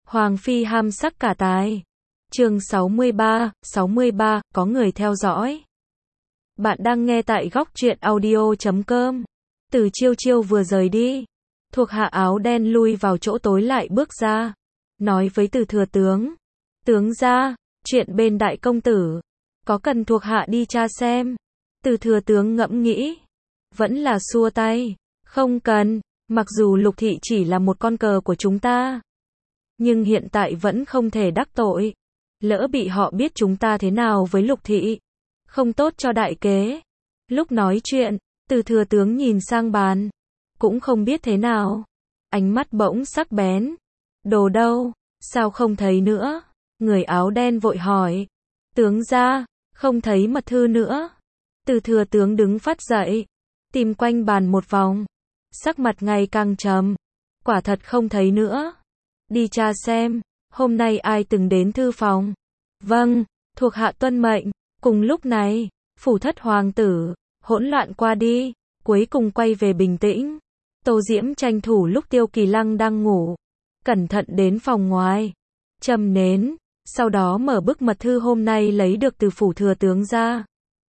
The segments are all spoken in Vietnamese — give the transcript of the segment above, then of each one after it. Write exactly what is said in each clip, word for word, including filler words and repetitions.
Hoàng phi ham sắc cả tài. Chương sáu mươi ba, sáu mươi ba, có người theo dõi. Bạn đang nghe tại góc truyện audio chấm com. Từ Chiêu Chiêu vừa rời đi, thuộc hạ áo đen lui vào chỗ tối lại bước ra, nói với Từ thừa tướng: "Tướng gia, chuyện bên đại công tử, có cần thuộc hạ đi tra xem?" Từ thừa tướng ngẫm nghĩ, vẫn là xua tay: "Không cần, mặc dù Lục thị chỉ là một con cờ của chúng ta, nhưng hiện tại vẫn không thể đắc tội. Lỡ bị họ biết chúng ta thế nào với Lục thị, không tốt cho đại kế." Lúc nói chuyện, Từ thừa tướng nhìn sang bàn, cũng không biết thế nào, ánh mắt bỗng sắc bén. "Đồ đâu, sao không thấy nữa?" Người áo đen vội hỏi. "Tướng gia, không thấy mật thư nữa." Từ thừa tướng đứng phắt dậy, tìm quanh bàn một vòng, sắc mặt ngày càng trầm. "Quả thật không thấy nữa. Đi tra xem, hôm nay ai từng đến thư phòng." "Vâng, thuộc hạ tuân mệnh." Cùng lúc này, phủ thất hoàng tử, hỗn loạn qua đi, cuối cùng quay về bình tĩnh. Tô Diễm tranh thủ lúc Tiêu Kỳ Lăng đang ngủ, cẩn thận đến phòng ngoài, châm nến, sau đó mở bức mật thư hôm nay lấy được từ phủ thừa tướng ra.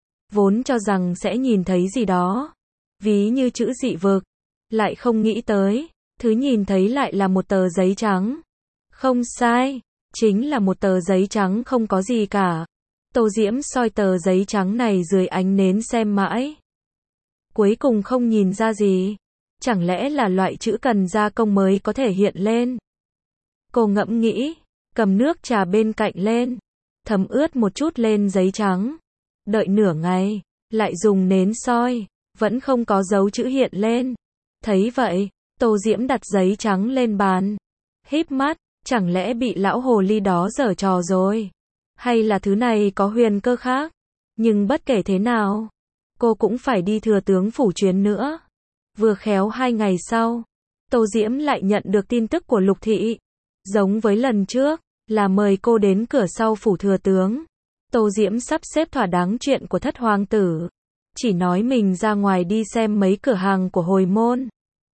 Vốn cho rằng sẽ nhìn thấy gì đó, ví như chữ dị vực, lại không nghĩ tới, thứ nhìn thấy lại là một tờ giấy trắng. Không sai, chính là một tờ giấy trắng không có gì cả. Tô Diễm soi tờ giấy trắng này dưới ánh nến xem mãi, cuối cùng không nhìn ra gì. Chẳng lẽ là loại chữ cần gia công mới có thể hiện lên? Cô ngẫm nghĩ, cầm nước trà bên cạnh lên, thấm ướt một chút lên giấy trắng. Đợi nửa ngày, lại dùng nến soi, vẫn không có dấu chữ hiện lên. Thấy vậy, Tô Diễm đặt giấy trắng lên bàn, híp mắt, chẳng lẽ bị lão hồ ly đó giở trò rồi? Hay là thứ này có huyền cơ khác? Nhưng bất kể thế nào, cô cũng phải đi thừa tướng phủ chuyến nữa. Vừa khéo hai ngày sau, Tô Diễm lại nhận được tin tức của Lục thị. Giống với lần trước, là mời cô đến cửa sau phủ thừa tướng. Tô Diễm sắp xếp thỏa đáng chuyện của thất hoàng tử, chỉ nói mình ra ngoài đi xem mấy cửa hàng của hồi môn.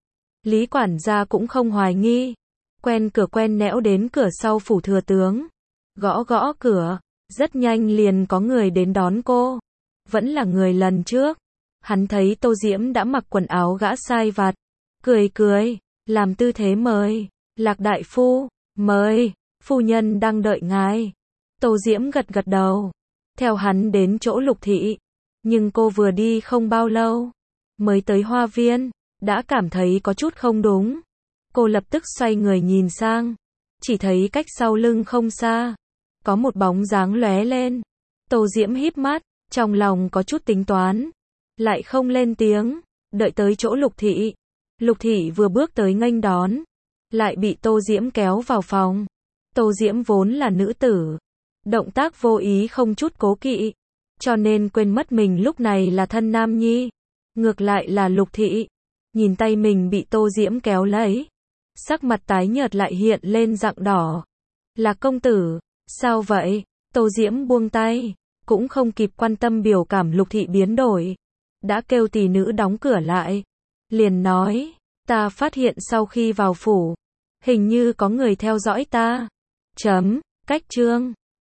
Lý quản gia cũng không hoài nghi, quen cửa quen nẻo đến cửa sau phủ thừa tướng, gõ gõ cửa, rất nhanh liền có người đến đón cô. Vẫn là người lần trước. Hắn thấy Tô Diễm đã mặc quần áo gã sai vặt, cười cười, làm tư thế mời. "Lạc đại phu, mời, phu nhân đang đợi ngài." Tô Diễm gật gật đầu, theo hắn đến chỗ Lục thị. Nhưng cô vừa đi không bao lâu, mới tới hoa viên, đã cảm thấy có chút không đúng. Cô lập tức xoay người nhìn sang, chỉ thấy cách sau lưng không xa, có một bóng dáng lóe lên. Tô Diễm híp mắt, trong lòng có chút tính toán, lại không lên tiếng, đợi tới chỗ Lục thị. Lục thị vừa bước tới nghênh đón, lại bị Tô Diễm kéo vào phòng. Tô Diễm vốn là nữ tử, động tác vô ý không chút cố kỵ, cho nên quên mất mình lúc này là thân nam nhi. Ngược lại là Lục thị, nhìn tay mình bị Tô Diễm kéo lấy, sắc mặt tái nhợt lại hiện lên rạng đỏ. "Là công tử, sao vậy?" Tô Diễm buông tay, cũng không kịp quan tâm biểu cảm Lục thị biến đổi, đã kêu tỳ nữ đóng cửa lại, liền nói: "Ta phát hiện sau khi vào phủ, hình như có người theo dõi ta." Chấm, cách chương.